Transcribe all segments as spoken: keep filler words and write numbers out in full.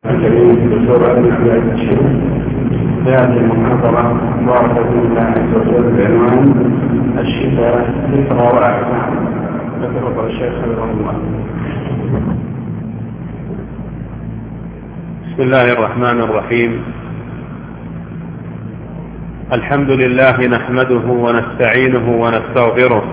في هذه المحاضرة بارك الله عز وجل بعنوان الشفاء ذكرى وأحكام. تفضل الشيخ حفظه الله. بسم الله الرحمن الرحيم. الحمد لله نحمده ونستعينه ونستغفره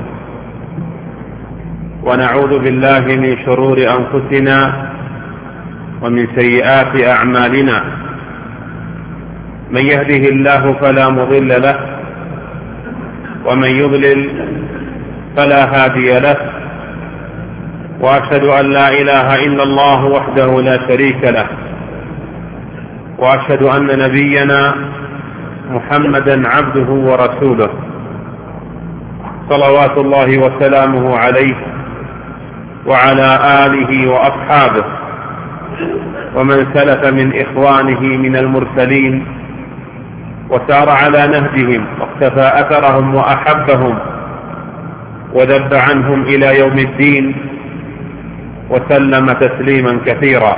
ونعوذ بالله من شرور أنفسنا ومن سيئات أعمالنا. من يهده الله فلا مضل له ومن يضلل فلا هادي له، وأشهد أن لا إله إلا الله وحده لا شريك له، وأشهد أن نبينا محمدا عبده ورسوله صلوات الله وسلامه عليه وعلى آله وأصحابه ومن سلف من إخوانه من المرسلين وسار على نهجهم واقتفى أثرهم وأحبهم وذب عنهم إلى يوم الدين وسلم تسليما كثيرا.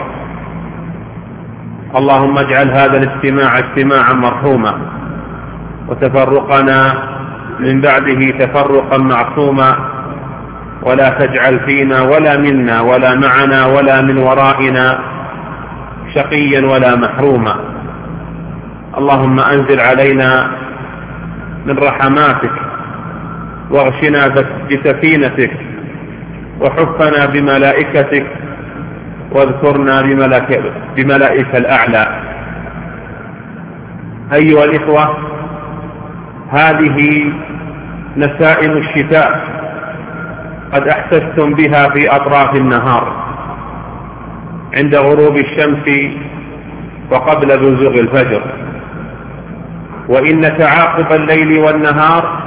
اللهم اجعل هذا الاجتماع اجتماعا مرحوما، وتفرقنا من بعده تفرقا معصوما، ولا تجعل فينا ولا منا ولا معنا ولا من ورائنا شقيا ولا محروما. اللهم أنزل علينا من رحماتك، واغشنا بسكينتك، وحفنا بملائكتك، واذكرنا بملائكة الأعلى. أيها الإخوة، هذه نسائم الشتاء قد أحسستم بها في أطراف النهار عند غروب الشمس وقبل بزوغ الفجر، وإن تعاقب الليل والنهار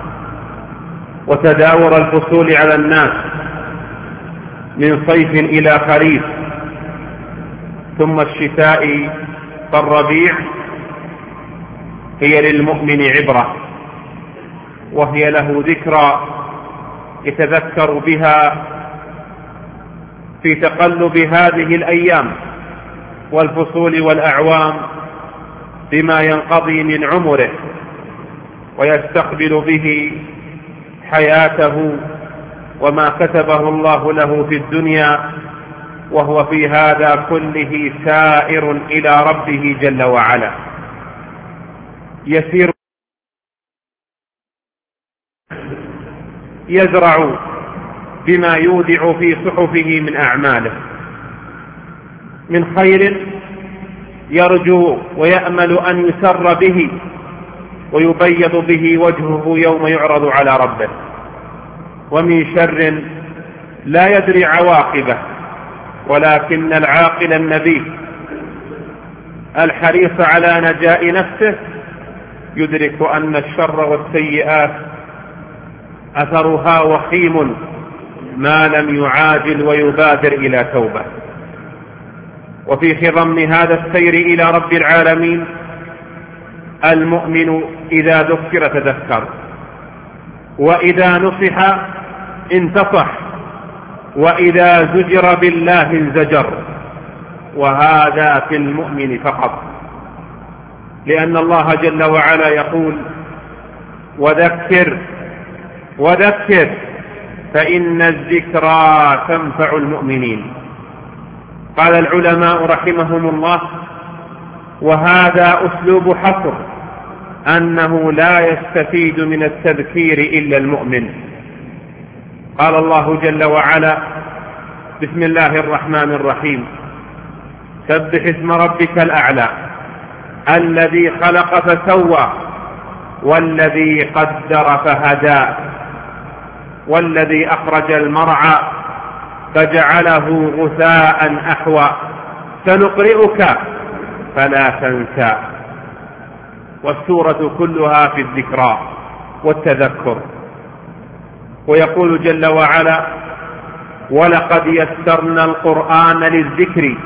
وتداور الفصول على الناس من صيف إلى خريف ثم الشتاء فالربيع هي للمؤمن عبرة، وهي له ذكرى يتذكر بها في تقلب هذه الأيام والفصول والأعوام بما ينقضي من عمره، ويستقبل به حياته وما كتبه الله له في الدنيا، وهو في هذا كله سائر إلى ربه جل وعلا، يسير يزرع بما يودع في صحفه من أعماله من خير يرجو ويأمل أن يسر به ويبيض به وجهه يوم يعرض على ربه، ومن شر لا يدري عواقبه، ولكن العاقل النبي الحريص على نجاء نفسه يدرك أن الشر والسيئات أثرها وخيم ما لم يعاجل ويبادر إلى توبة. وفي خضم هذا السير إلى رب العالمين المؤمن إذا ذكر تذكر، وإذا نصح انتصح، وإذا زجر بالله انزجر، وهذا في المؤمن فقط، لأن الله جل وعلا يقول: وذكر وذكر فإن الذكرى تنفع المؤمنين. قال العلماء رحمهم الله: وهذا أسلوب حصر، أنه لا يستفيد من التذكير إلا المؤمن. قال الله جل وعلا: بسم الله الرحمن الرحيم: سبح اسم ربك الأعلى الذي خلق فسوى والذي قدر فهدى والذي أخرج المرعى فجعله غثاء أحوى سنقرئك فلا تنسى. والسورة كلها في الذكرى والتذكر. ويقول جل وعلا: ولقد يسرنا القرآن للذكر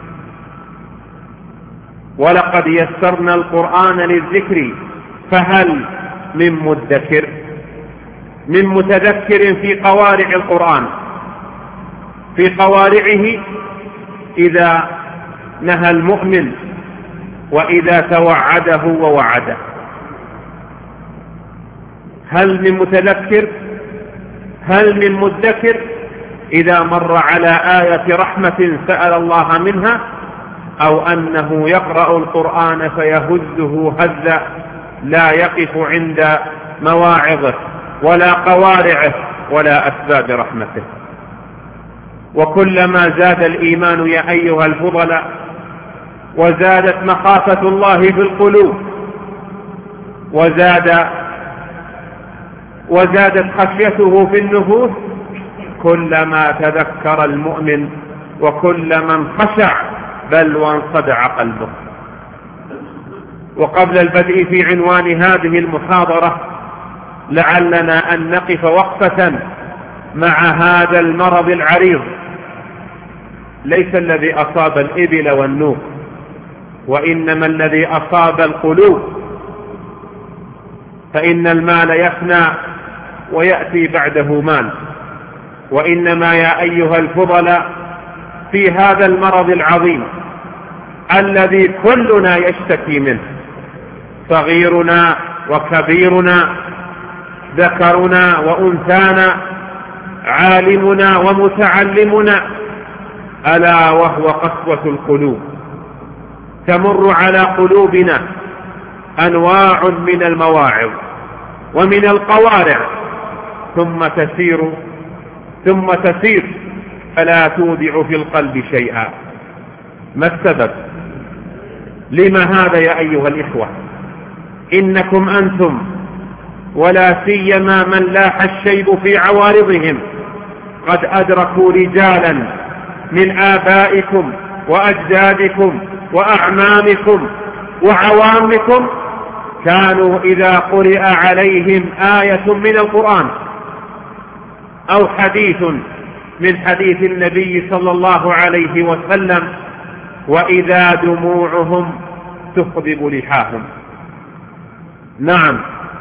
ولقد يسرنا القرآن للذكر فهل من مدكر، من متذكر في قوارع القرآن، في قوارعه إذا نهى المؤمن وإذا توعده ووعده. هل من متذكر هل من مدكر إذا مر على آية رحمة سأل الله منها، أو أنه يقرأ القرآن فيهزه هزا لا يقف عند مواعظه ولا قوارعه ولا أسباب رحمته؟ وكلما زاد الإيمان يا أيها الفضلاء وزادت مخافة الله في القلوب وزاد وزادت خشيته في النفوس، كلما تذكر المؤمن وكلما انخشع بل وانصدع قلبه. وقبل البدء في عنوان هذه المحاضرة لعلنا أن نقف وقفة مع هذا المرض العريض، ليس الذي أصاب الإبل والنوق، وإنما الذي أصاب القلوب، فإن المال يفنى ويأتي بعده مال. وإنما يا أيها الفضلاء في هذا المرض العظيم الذي كلنا يشتكي منه، صغيرنا وكبيرنا، ذكرنا وأنثانا، عالمنا ومتعلمنا، ألا وهو قسوة القلوب. تمر على قلوبنا أنواع من المواعظ ومن القوارع ثم تسير ثم تسير فلا تودع في القلب شيئا. ما السبب؟ لما هذا يا أيها الإخوة؟ إنكم أنتم ولا سيما من لاح الشيب في عوارضهم قد أدركوا رجالا من آبائكم وأجدادكم وأعمامكم وعوامكم كانوا إذا قرئ عليهم آية من القرآن أو حديث من حديث النبي صلى الله عليه وسلم وإذا دموعهم تخضب لحاهم. نعم،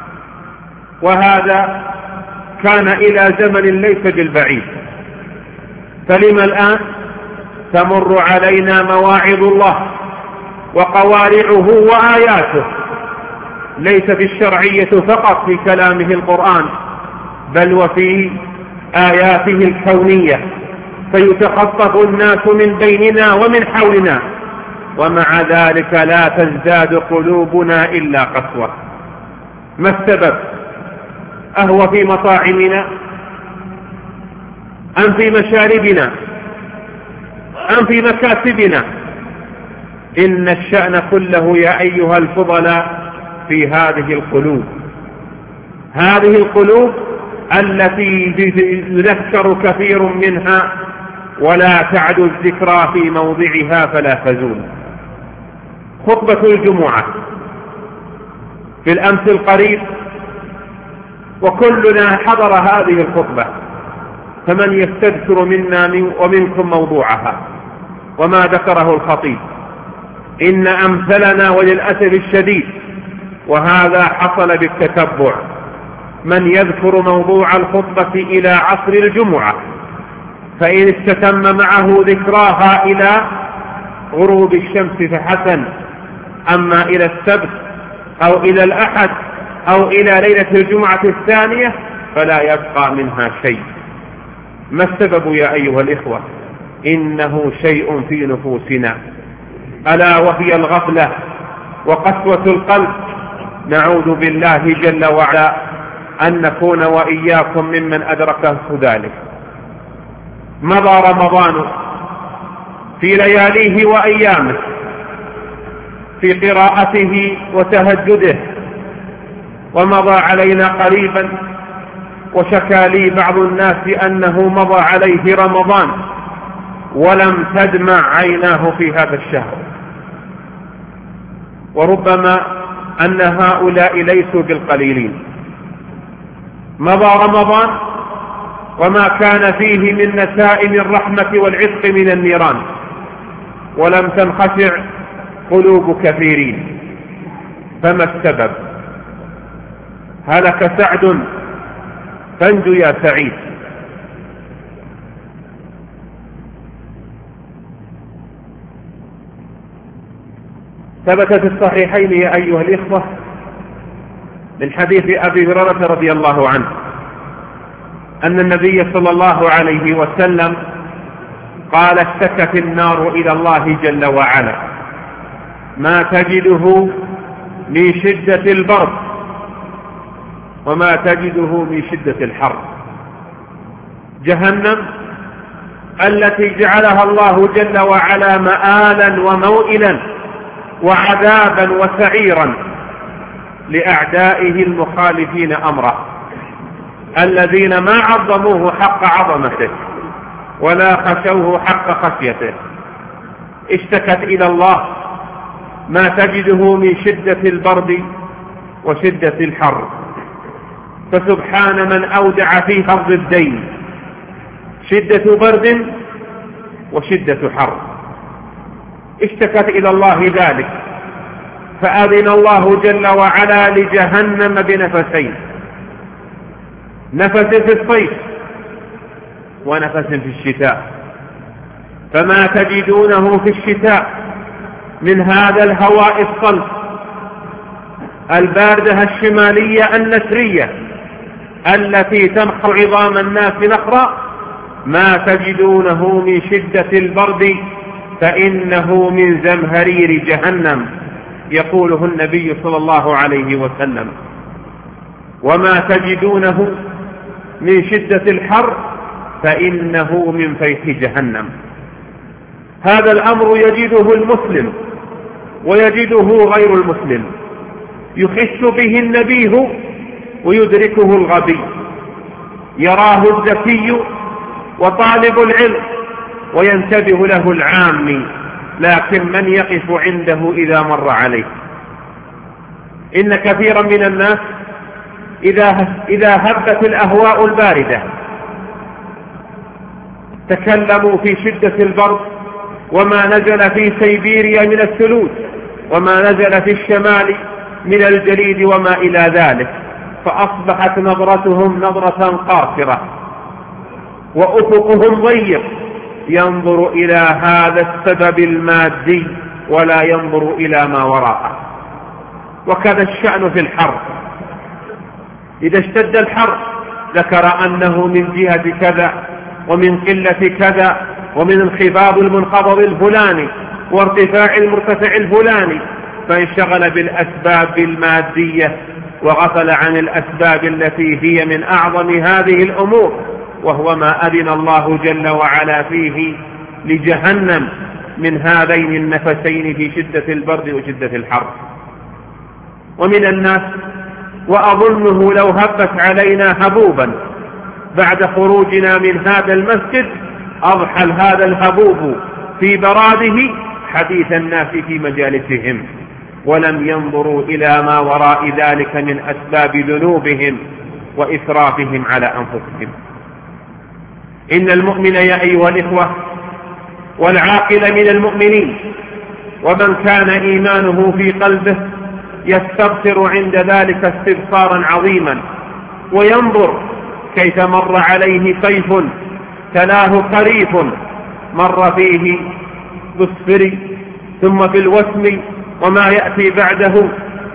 وهذا كان إلى زمن ليس بالبعيد، فلما الآن تمر علينا مواعظ الله وقوارعه وآياته، ليست الشرعية فقط في كلامه القرآن بل وفي آياته الكونية، فيتخطف الناس من بيننا ومن حولنا، ومع ذلك لا تزداد قلوبنا إلا قسوة. ما السبب؟ أهو في مطاعمنا أم في مشاربنا أم في مكاسبنا؟ إن الشأن كله يا أيها الفضلاء في هذه القلوب، هذه القلوب التي يذكر كثير منها ولا تعد الذكرى في موضعها فلا تزول. خطبة الجمعة في الأمس القريب وكلنا حضر هذه الخطبة، فمن يستذكر منا ومنكم موضوعها وما ذكره الخطيب؟ إن أمثلنا وللأسف الشديد، وهذا حصل بالتتبع، من يذكر موضوع الخطبة إلى عصر الجمعة، فإن استتم معه ذكراها إلى غروب الشمس فحسن، أما إلى السبت أو إلى الأحد أو إلى ليلة الجمعة الثانية فلا يبقى منها شيء. ما السبب يا أيها الإخوة؟ إنه شيء في نفوسنا، ألا وهي الغفلة وقسوة القلب. نعوذ بالله جل وعلا أن نكون وإياكم ممن أدركه ذلك. مضى رمضان في لياليه وأيامه في قراءته وتهجده، ومضى علينا قريبا وشكى لي بعض الناس أنه مضى عليه رمضان ولم تدمع عيناه في هذا الشهر، وربما أن هؤلاء ليسوا بالقليلين. مضى رمضان وما كان فيه من نسائم الرحمة والعتق من النيران، ولم تنخشع قلوب كثيرين. فما السبب؟ هلك سعد فانجو يا سعيد. ثبت في الصحيحين يا أيها الإخوة من حديث أبي هريرة رضي الله عنه أن النبي صلى الله عليه وسلم قال: اشتكت النار إلى الله جل وعلا ما تجده من شدة البرد وما تجده من شدة الحر. جهنم التي جعلها الله جل وعلا مآلا وموئلا وعذابا وسعيرا لأعدائه المخالفين أمره، الذين ما عظموه حق عظمته ولا خشوه حق خشيته. اشتكت إلى الله ما تجده من شدة البرد وشدة الحر، فسبحان من أودع في حر الدين شدة برد وشدة حر. اشتكت إلى الله ذلك، فأذن الله جل وعلا لجهنم بنفسين: نفس في الصيف ونفس في الشتاء. فما تجدونه في الشتاء من هذا الهواء الصلب الباردة الشمالية النسرية التي تنخر عظام الناس نخرا، ما تجدونه من شدة البرد فإنه من زمهرير جهنم، يقوله النبي صلى الله عليه وسلم. وما تجدونه من شدة الحر فإنه من فيح جهنم. هذا الأمر يجده المسلم ويجده غير المسلم، يحس به النبيه ويدركه الغبي، يراه الذكي وطالب العلم وينتبه له العامي، لكن من يقف عنده إذا مر عليه. إن كثيرا من الناس إذا, إذا هبت الأهواء الباردة تكلموا في شدة البرد وما نزل في سيبيريا من الثلوج وما نزل في الشمال من الجليد وما إلى ذلك، فأصبحت نظرتهم نظرة قاصرة وأفقهم ضيق، ينظر إلى هذا السبب المادي ولا ينظر إلى ما وراءه. وكذا الشأن في الحر، إذا اشتد الحر ذكر أنه من جهة كذا ومن قلة كذا ومن انخفاض المنخفض الفلاني وارتفاع المرتفع الفلاني، فانشغل بالأسباب المادية وغفل عن الأسباب التي هي من أعظم هذه الأمور، وهو ما أذن الله جل وعلا فيه لجهنم من هذين النفسين في شدة البرد وشدة الحر. ومن الناس، وأظنه لو هبت علينا هبوبا بعد خروجنا من هذا المسجد أضحى هذا الهبوب في براده حديث الناس في مجالسهم، ولم ينظروا إلى ما وراء ذلك من أسباب ذنوبهم وإسرافهم على أنفسهم. إن المؤمن يا أيها الإخوة والعاقل من المؤمنين ومن كان إيمانه في قلبه يستبصر عند ذلك استبصارا عظيما، وينظر كيف مر عليه صيف تلاه خريف، مر فيه بالصفر ثم بالوسم وما يأتي بعده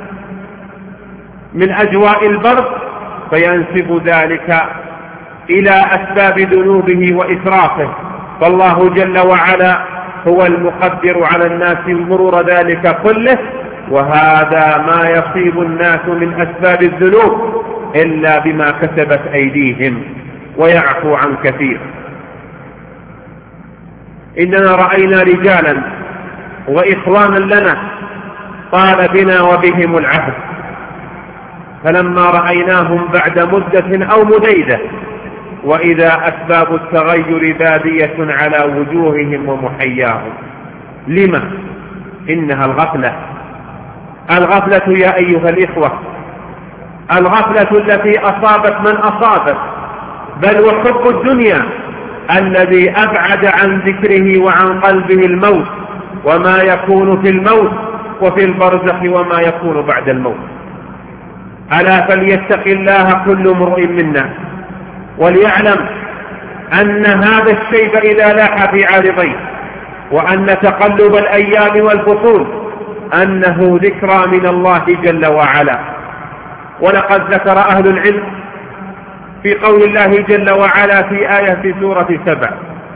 من أجواء البرد، فينسب ذلك إلى أسباب ذنوبه وإسرافه. فالله جل وعلا هو المقدر على الناس مرور ذلك كله، وهذا ما يصيب الناس من أسباب الذنوب إلا بما كسبت أيديهم، ويعفو عن كثير. إننا رأينا رجالا وإخوانا لنا طال بنا وبهم العهد، فلما رأيناهم بعد مدة أو مديدة وإذا أسباب التغير بادية على وجوههم ومحياهم. لما؟ إنها الغفلة. الغفلة يا أيها الإخوة، الغفلة التي أصابت من أصابت، بل وحب الدنيا الذي أبعد عن ذكره وعن قلبه الموت وما يكون في الموت وفي البرزخ وما يكون بعد الموت. ألا فليتق الله كل امرئ منا، وليعلم أن هذا الشيب إذا لاح في عارضيه، وأن تقلب الأيام والفصول أنه ذكرى من الله جل وعلا. ولقد ذكر أهل العلم في قول الله جل وعلا في آية سورة سبع: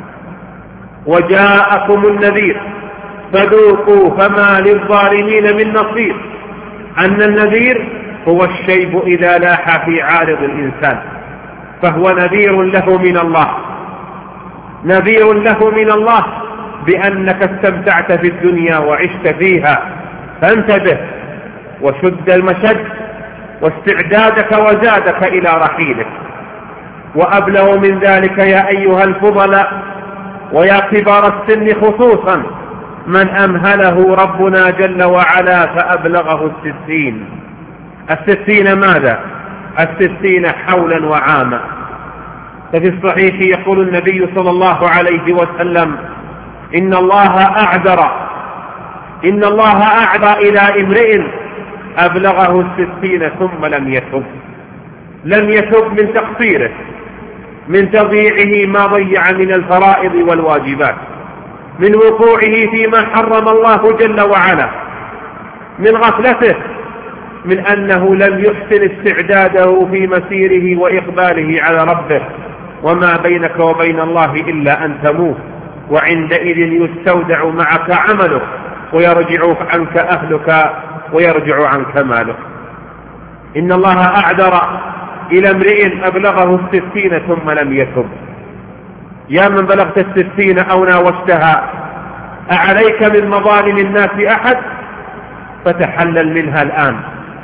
وجاءكم النذير فذوقوا فما للظالمين من نصير. أن النذير هو الشيب إذا لاح في عارض الإنسان، فهو نذير له من الله، نذير له من الله بأنك استمتعت في الدنيا وعشت فيها، فانتبه وشد المشد واستعدادك وزادك إلى رحيلك. وأبلغ من ذلك يا أيها الفضلاء ويا كبار السن خصوصا من أمهله ربنا جل وعلا فأبلغه الستين. الستين ماذا؟ الستين حولا وعاما. ففي الصحيح يقول النبي صلى الله عليه وسلم: إن الله أعذر إن الله أعذر إلى امرئ أبلغه الستين ثم لم يتب. لم يتب من تقصيره، من تضييعه ما ضيع من الفرائض والواجبات، من وقوعه فيما حرم الله جل وعلا، من غفلته، من أنه لم يحسن استعداده في مسيره وإقباله على ربه. وما بينك وبين الله إلا أن تموت، وعندئذ يستودع معك عملك ويرجع عنك أهلك ويرجع عنك مالك. إن الله أعذر إلى امرئ أبلغه الستين ثم لم يتب. يا من بلغت الستين أو ناوشتها، أعليك من مظالم الناس أحد؟ فتحلل منها الآن.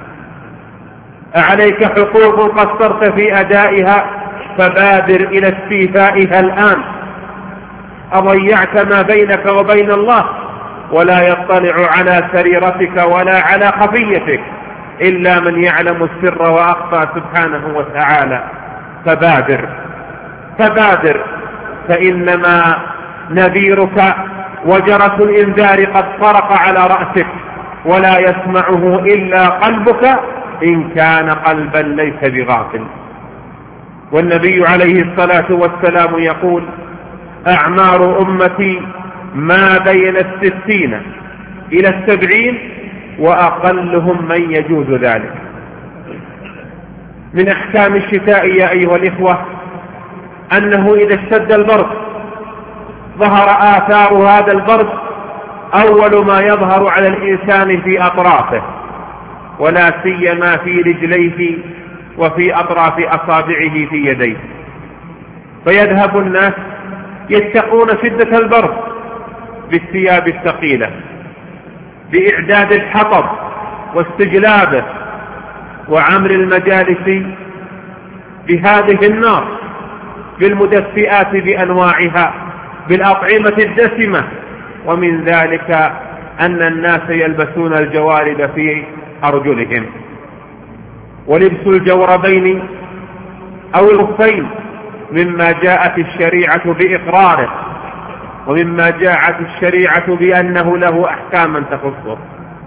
أعليك حقوق قصرت في أدائها؟ فبادر إلى استيفائها الآن. أضيعت ما بينك وبين الله ولا يطلع على سريرتك ولا على خفيتك إلا من يعلم السر وأخفى سبحانه وتعالى. فبادر فبادر فإنما نذيرك وجرس الإنذار قد طرق على رأسك، ولا يسمعه إلا قلبك إن كان قلبا ليس بغافل. والنبي عليه الصلاة والسلام يقول: أعمار أمتي ما بين الستين إلى السبعين وأقلهم من يجوز ذلك. من أحكام الشتاء يا أيها الإخوة أنه إذا اشتد البرد ظهر آثار هذا البرد أول ما يظهر على الإنسان في أطرافه، ولا سيما في رجليه وفي أطراف أصابعه في يديه. فيذهب الناس يتقون شدة البرد بالثياب الثقيلة، بإعداد الحطب واستجلابه، وعمر المجالس بهذه النار، بالمدفئات بأنواعها، بالأطعمة الدسمة. ومن ذلك أن الناس يلبسون الجوارب في أرجلهم، ولبس الجوربين أو الخفين مما جاءت الشريعة بإقراره، ومما جاءت الشريعة بأنه له أحكاما تخصه.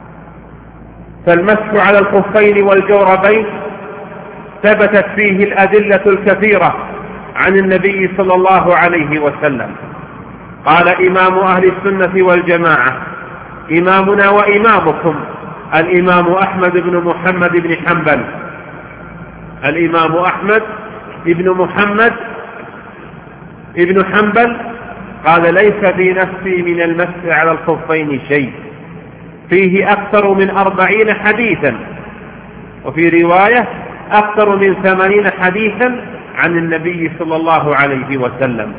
فالمسح على الخفين والجوربين ثبتت فيه الأدلة الكثيرة عن النبي صلى الله عليه وسلم. قال إمام أهل السنة والجماعة، إمامنا وإمامكم الإمام أحمد بن محمد بن حنبل الإمام أحمد بن محمد بن حنبل قال: ليس في نفسي من المسح على الخفين شيء، فيه أكثر من أربعين حديثا، وفي رواية أكثر من ثمانين حديثا عن النبي صلى الله عليه وسلم.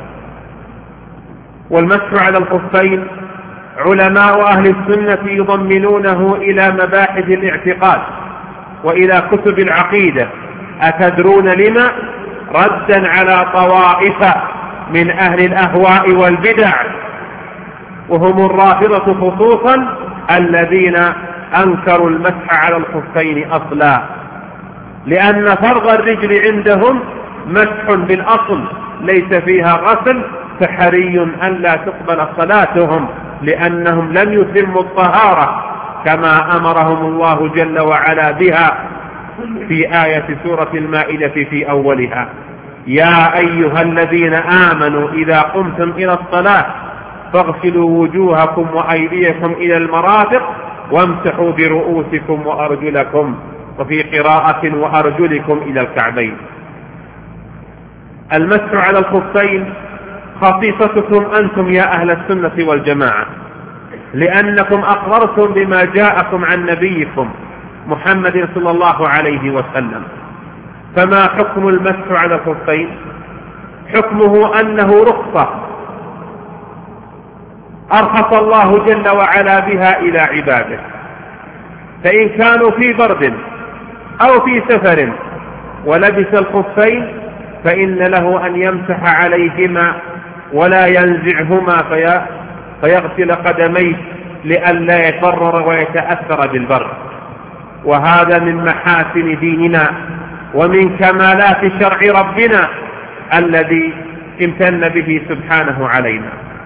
والمسح على الخفين علماء أهل السنة يضمنونه إلى مباحث الاعتقاد وإلى كتب العقيدة. أتدرون لما؟ ردا على طوائف من أهل الأهواء والبدع، وهم الرافضة خصوصا الذين أنكروا المسح على الخفين أصلا، لأن فرض الرجل عندهم مسح بالأصل ليس فيها غسل، فحري أن لا تقبل صلاتهم لأنهم لم يتموا الطهارة كما أمرهم الله جل وعلا بها في آية سورة المائدة في أولها: يا أيها الذين آمنوا إذا قمتم إلى الصلاة فاغسلوا وجوهكم وأيديكم إلى المرافق وامسحوا برؤوسكم وأرجلكم، وفي قراءة وأرجلكم إلى الكعبين. المسح على الخفين خصيصتكم أنتم يا أهل السنة والجماعة، لأنكم أقررتم بما جاءكم عن نبيكم محمد صلى الله عليه وسلم. فما حكم المسح على الخفين؟ حكمه أنه رخصة أرخص الله جل وعلا بها إلى عباده، فإن كانوا في برد أو في سفر ولبس الخفين فإن له أن يمسح عليهما ولا ينزعهما في فيغسل قدميه لئلا يتضرر ويتأثر بالبرد. وهذا من محاسن ديننا ومن كمالات شرع ربنا الذي امتن به سبحانه علينا.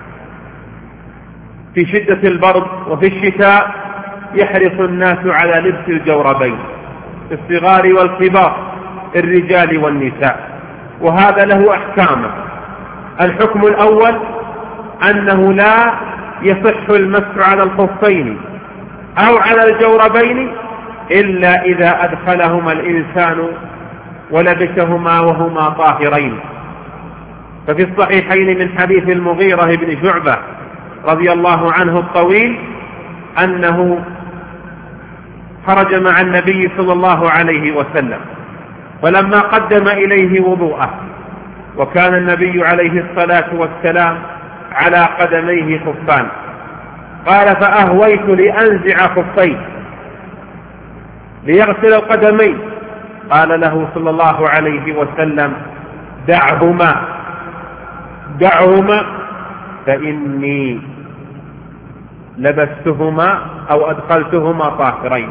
في شدة البرد وفي الشتاء يحرص الناس على لبس الجوربين في الصغار والكبار، الرجال والنساء، وهذا له أحكامه. الحكم الأول أنه لا يصح المسح على الخفين أو على الجوربين إلا إذا أدخلهما الإنسان ولبسهما وهما طاهرين. ففي الصحيحين من حديث المغيرة بن شعبة رضي الله عنه الطويل أنه خرج مع النبي صلى الله عليه وسلم، فلما قدم إليه وضوءه وكان النبي عليه الصلاة والسلام على قدميه خفان، قال فأهويت لأنزع خفين ليغسل القدمين، قال له صلى الله عليه وسلم دعهما دعهما فإني لبستهما أو أدخلتهما طاهرين.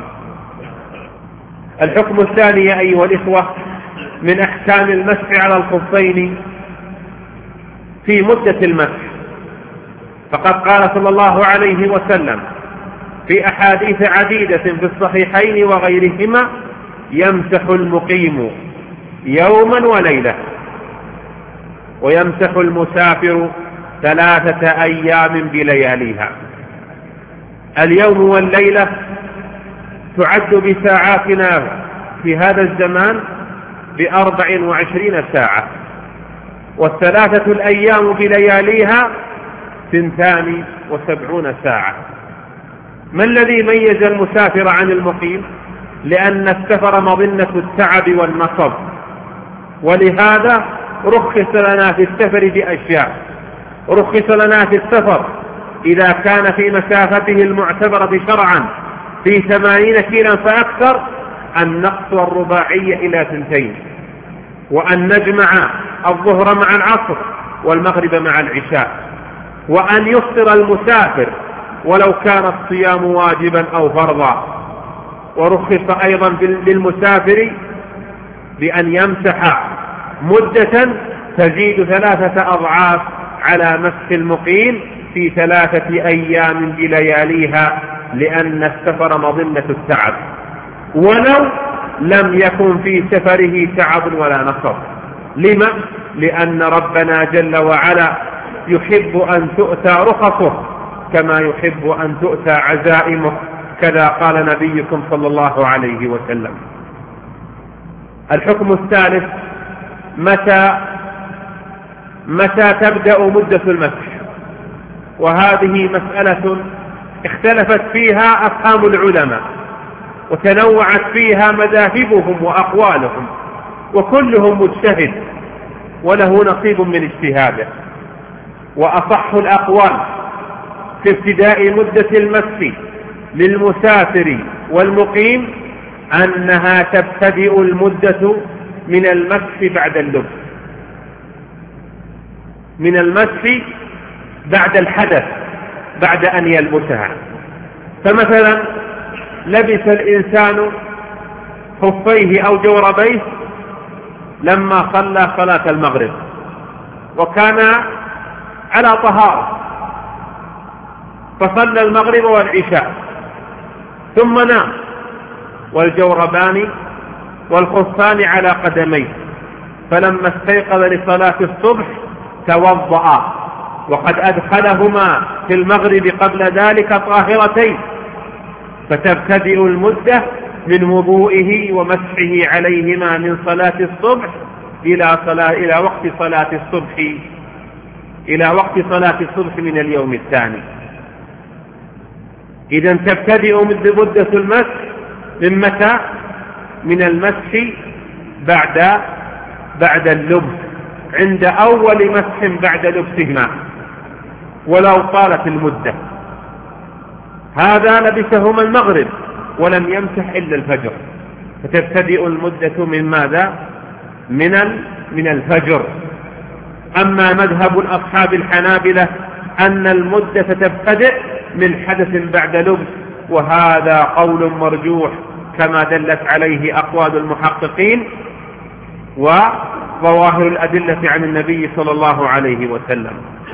الحكم الثاني يا أيها الإخوة من أحكام المسح على الخفين في مدة المسح، فقد قال صلى الله عليه وسلم في أحاديث عديدة في الصحيحين وغيرهما يمسح المقيم يوما وليلة ويمسح المسافر ثلاثة أيام بلياليها. اليوم والليلة تعد بساعاتنا في هذا الزمان بأربع وعشرين ساعة، والثلاثة الأيام بلياليها ثنتان وسبعون ساعة. ما الذي ميز المسافر عن المقيم؟ لأن السفر مظنة التعب والنصب، ولهذا رخص لنا في السفر بأشياء. رخص لنا في السفر إذا كان في مسافته المعتبرة شرعا في ثمانين كيلا فأكثر أن نقصر الرباعية إلى ثنتين، وأن نجمع الظهر مع العصر والمغرب مع العشاء، وأن يفطر المسافر ولو كان الصيام واجبا أو فرضا. ورخص أيضا للمسافر بأن يمسح مدة تزيد ثلاثة أضعاف على مسح المقيم في ثلاثة أيام بلياليها، لأن السفر مظنة التعب، ولو لم يكن في سفره تعب ولا نصب. لما؟ لأن ربنا جل وعلا يحب أن تؤتى رخصه كما يحب أن تؤتى عزائمه، كذا قال نبيكم صلى الله عليه وسلم. الحكم الثالث متى متى تبدأ مدة المسح، وهذه مسألة اختلفت فيها أفهام العلماء وتنوعت فيها مذاهبهم وأقوالهم، وكلهم مجتهد وله نصيب من اجتهاده. وأصح الأقوال في ابتداء مدة المسح للمسافر والمقيم أنها تبتدئ المدة من المسح بعد اللبس، من المسح بعد الحدث، بعد أن يلبسها. فمثلا لبس الإنسان خفيه أو جوربيه لما صلى صلاة المغرب وكان على طهارة، فصلى المغرب والعشاء ثم نام والجوربان والخفان على قدميه، فلما استيقظ لصلاة الصبح توضأ وقد أدخلهما في المغرب قبل ذلك طاهرتين، فتبتدئ المدة من وضوئه ومسحه عليهما من صلاة الصبح إلى صلاة إلى وقت صلاة الصبح إلى وقت صلاة الصبح من اليوم الثاني. إذا تبتدئ مدة المسح من متى؟ من المسح بعد بعد اللبس، عند أول مسح بعد لبسهما ولو طالت المدة. هذا لبسهما المغرب ولم يمسح إلا الفجر، فتبتدئ المدة من ماذا؟ من من الفجر. أما مذهب أصحاب الحنابلة أن المدة تبتدئ من حدث بعد لبس، وهذا قول مرجوح كما دلت عليه أقوال المحققين وظواهر الأدلة عن النبي صلى الله عليه وسلم.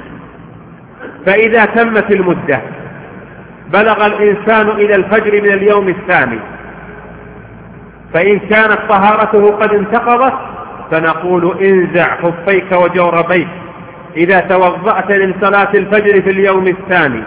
فإذا تمت المدة بلغ الإنسان إلى الفجر من اليوم الثاني، فإن كانت طهارته قد انتقضت فنقول انزع خفيك وجوربيك إذا توضأت لصلاة الفجر في اليوم الثاني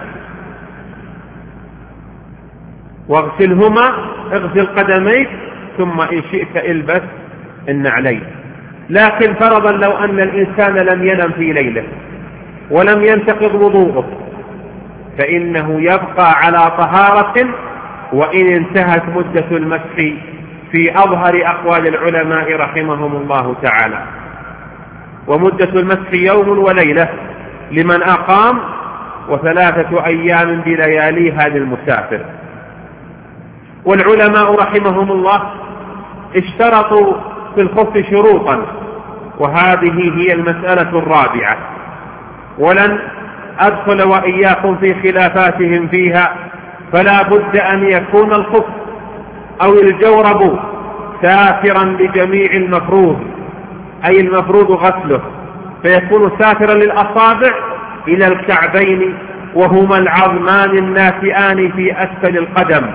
واغسلهما، اغسل قدميك ثم إن شئت البس النعلين. لكن فرضا لو أن الإنسان لم ينم في ليلة ولم ينتقض وضوءه فإنه يبقى على طهارة وإن انتهت مدة المسح في أظهر أقوال العلماء رحمهم الله تعالى. ومدة المسح يوم وليلة لمن أقام، وثلاثة أيام بلياليها للمسافر. والعلماء رحمهم الله اشترطوا في الخف شروطا، وهذه هي المسألة الرابعة، ولن أدخل وإياكم في خلافاتهم فيها. فلا بد أن يكون الخف أو الجورب ساترا لجميع المفروض، أي المفروض غسله، فيكون ساترا للأصابع إلى الكعبين وهما العظمان الناتئان في أسفل القدم.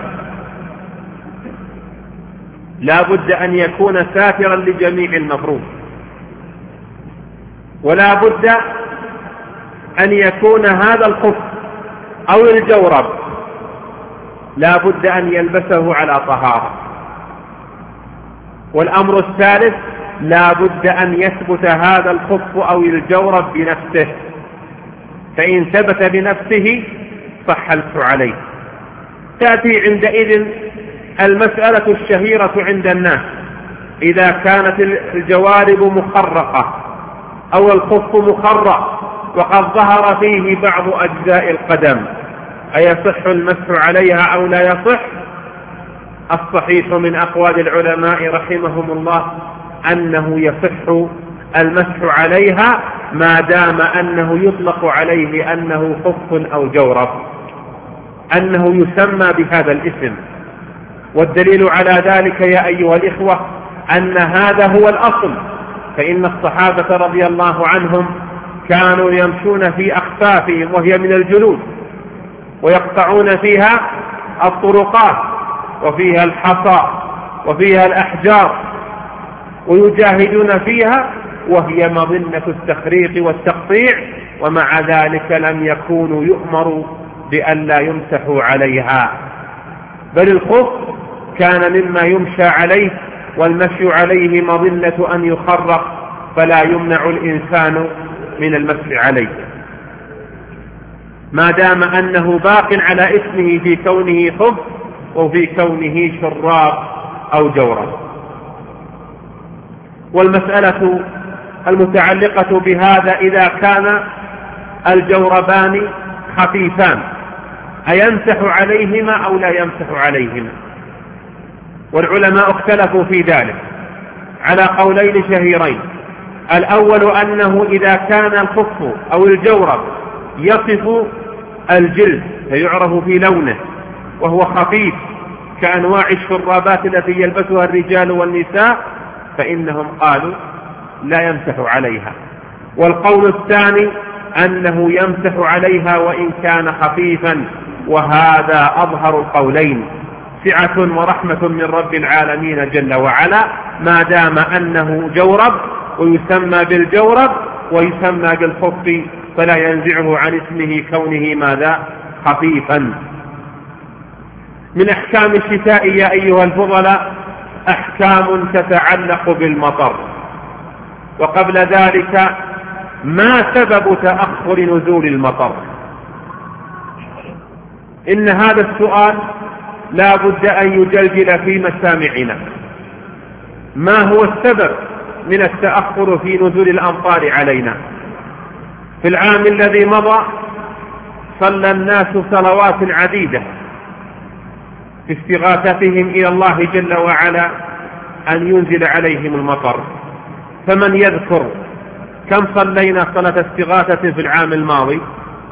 لا بد أن يكون ساترا لجميع المفروض، ولا بد أن يكون هذا الخف أو الجورب لا بد أن يلبسه على طهارة. والأمر الثالث لا بد أن يثبت هذا الخف أو الجورب بنفسه، فإن ثبت بنفسه صح المسح عليه. تأتي عندئذ المسألة الشهيرة عند الناس: إذا كانت الجوارب مخرقة أو الخف مخرق وقد ظهر فيه بعض أجزاء القدم، أيصح المسح عليها أو لا يصح؟ الصحيح من أقوال العلماء رحمهم الله أنه يصح المسح عليها ما دام أنه يطلق عليه أنه خف أو جورب، أنه يسمى بهذا الاسم. والدليل على ذلك يا أيها الإخوة أن هذا هو الأصل، فإن الصحابة رضي الله عنهم كانوا يمشون في أخفافهم وهي من الجلود، ويقطعون فيها الطرقات وفيها الحصى وفيها الأحجار ويجاهدون فيها وهي مظنة التخريق والتقطيع، ومع ذلك لم يكونوا يؤمروا بأن لا يمسحوا عليها، بل الخف كان مما يمشى عليه، والمشي عليه مظنة أن يخرق، فلا يمنع الإنسان من المسح عليه ما دام أنه باق على اسمه في كونه خف وفي كونه شراب أو جورب. والمسألة المتعلقة بهذا: إذا كان الجوربان خفيفان أيمسح عليهما أو لا يمسح عليهما؟ والعلماء اختلفوا في ذلك على قولين شهيرين. الأول أنه إذا كان الخف أو الجورب يصف الجلد فيعرف في لونه وهو خفيف كأنواع الشرابات التي يلبسها الرجال والنساء فإنهم قالوا لا يمسح عليها. والقول الثاني أنه يمسح عليها وإن كان خفيفا، وهذا أظهر القولين، سعة ورحمة من رب العالمين جل وعلا، ما دام أنه جورب ويسمى بالجورب ويسمى بالخف فلا ينزعه عن اسمه كونه ماذا؟ خفيفا. من أحكام الشتاء يا أيها الفضلاء أحكام تتعلق بالمطر. وقبل ذلك ما سبب تأخر نزول المطر؟ إن هذا السؤال لا بد أن يجلجل في مسامعنا. ما هو السبب من التأخر في نزول الأمطار علينا؟ في العام الذي مضى صلى الناس صلوات عديدة في استغاثتهم إلى الله جل وعلا أن ينزل عليهم المطر. فمن يذكر كم صلينا صلاة استغاثة في العام الماضي؟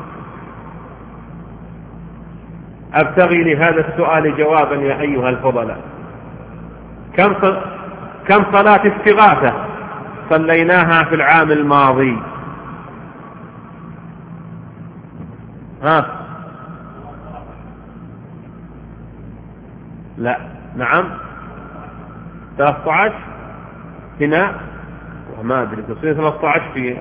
أبتغي لهذا السؤال جوابا يا أيها الفضلاء. كم كم صلاة استغاثة صليناها في العام الماضي؟ ها؟ لا. نعم ثلاثة عشر هنا وما أدري تصير ثلاثة عشر فيها.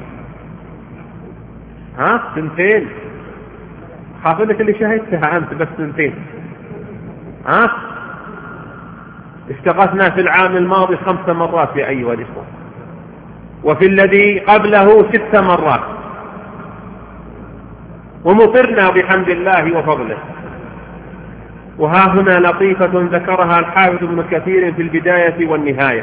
ها سنتين حافظك اللي شاهدتها أنت بس سنتين. ها استغاثنا في العام الماضي خمس مرات يا أيها الإخوة، وفي الذي قبله ست مرات، ومطرنا بحمد الله وفضله. وها هنا لطيفة ذكرها الحافظ ابن كثير في البداية والنهاية،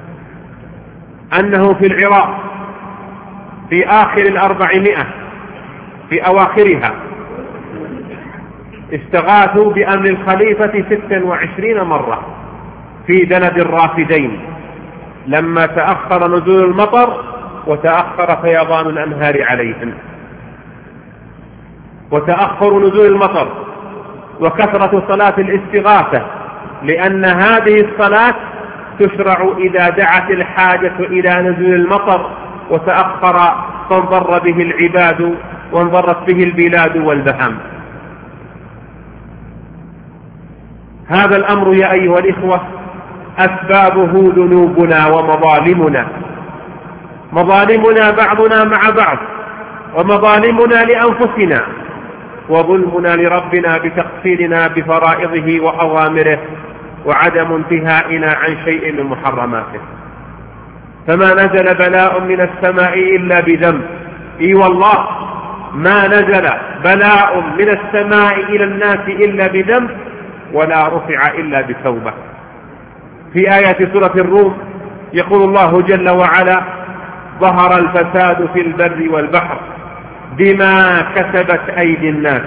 أنه في العراق في آخر الأربعمائة في أواخرها استغاثوا بأمر الخليفة ست وعشرين مرة في دلد الرافدين لما تأخر نزول المطر وتأخر فيضان الأنهار عليهم. وتأخر نزول المطر وكثرة صلاة الاستغاثة، لأن هذه الصلاة تشرع إذا دعت الحاجة إلى نزول المطر وتأخر فانضر به العباد وانضرت به البلاد والبهام. هذا الأمر يا أيها الإخوة أسبابه ذنوبنا ومظالمنا، مظالمنا بعضنا مع بعض، ومظالمنا لأنفسنا، وظلمنا لربنا بتقصيرنا بفرائضه وأوامره وعدم انتهائنا عن شيء من محرماته. فما نزل بلاء من السماء إلا بذنب. إي والله ما نزل بلاء من السماء إلى الناس إلا بذنب، ولا رفع إلا بتوبة. في آية سورة الروم يقول الله جل وعلا: ظهر الفساد في البر والبحر بما كسبت أيدي الناس.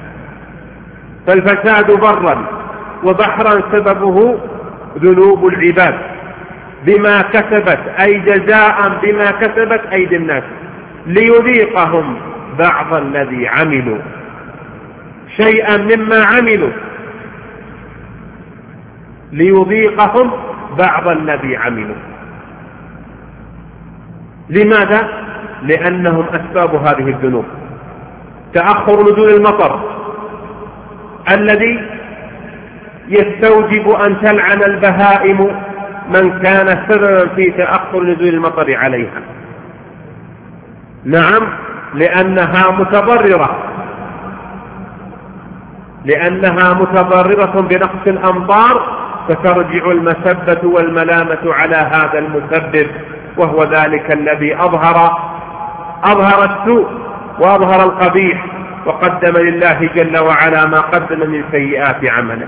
فالفساد برا وبحرا سببه ذنوب العباد بما كسبت، أي جزاء بما كسبت أيدي الناس، ليذيقهم بعض الذي عملوا، شيئا مما عملوا، ليذيقهم بعض الذي عملوا. لماذا؟ لأنهم أسباب هذه الذنوب. تأخر نزول المطر الذي يستوجب أن تلعن البهائم من كان سببا في تأخر نزول المطر عليها. نعم، لأنها متضررة لأنها متضررة بنقص الأمطار، فترجع المسبة والملامة على هذا المسبب، وهو ذلك الذي أظهر أظهر السوء وأظهر القبيح، وقدم لله جل وعلا ما قدم من سيئات عمله.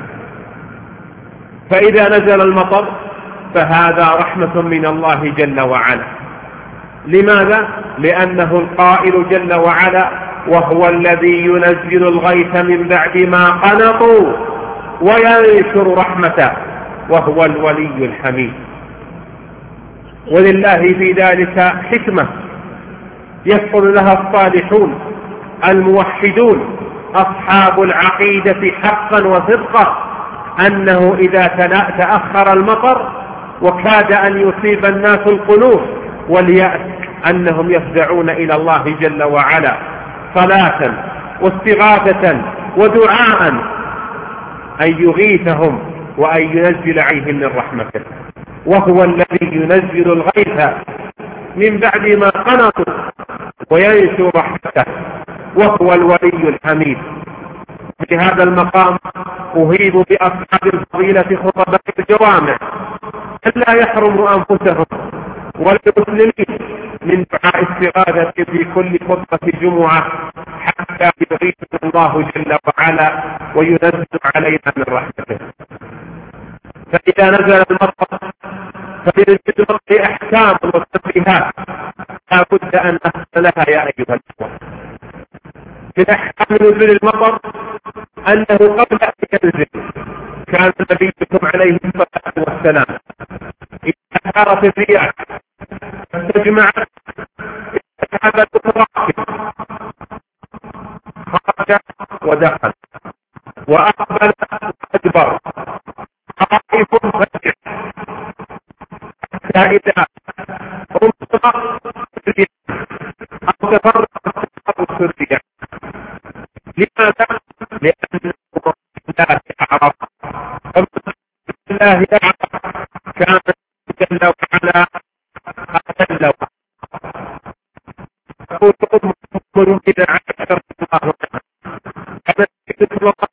فإذا نزل المطر فهذا رحمة من الله جل وعلا. لماذا؟ لأنه القائل جل وعلا: وهو الذي ينزل الغيث من بعد ما قنطوا وينشر رحمته وهو الولي الحميد. ولله في ذلك حكمة يفعل لها الصالحون الموحدون أصحاب العقيدة حقا وصدقا، أنه إذا تأخر المطر وكاد أن يصيب الناس القنوط واليأس، أنهم يفزعون إلى الله جل وعلا صلاة واستغاثة ودعاء أن يغيثهم وأن ينزل عليهم من رحمته. وهو الذي ينزل الغيث من بعد ما قنطوا وينشر رحمته وهو الولي الحميد. في هذا المقام أهيب بأصحاب الفضيلة خطباء الجوامع ألا يحرموا أنفسهم والمسلمين من دعاء استغاثة في كل خطبة جمعة حتى يغيثنا الله جل وعلا وينزل علينا من رحمته. فإذا نزل المطر فللمطر أحكام وتنبيهات لا بد أن نحصل لها يا أيها الأخوة. من أحكام نزول المطر أنه قبل أن ينزل كان نبيكم عليه الصلاة والسلام إذا أثارت الرياح فاستجمعت ذهب الراكب خرج ودخل وأقبل وأدبر خائف فزع حتى إذا انطلق الرياح أو تفرق الرياح. لماذا؟ لأنه الله أعرف الله أعرف كان جل وعلا أجل تقول أم إذا عاشر الله عنها أنا صلى الله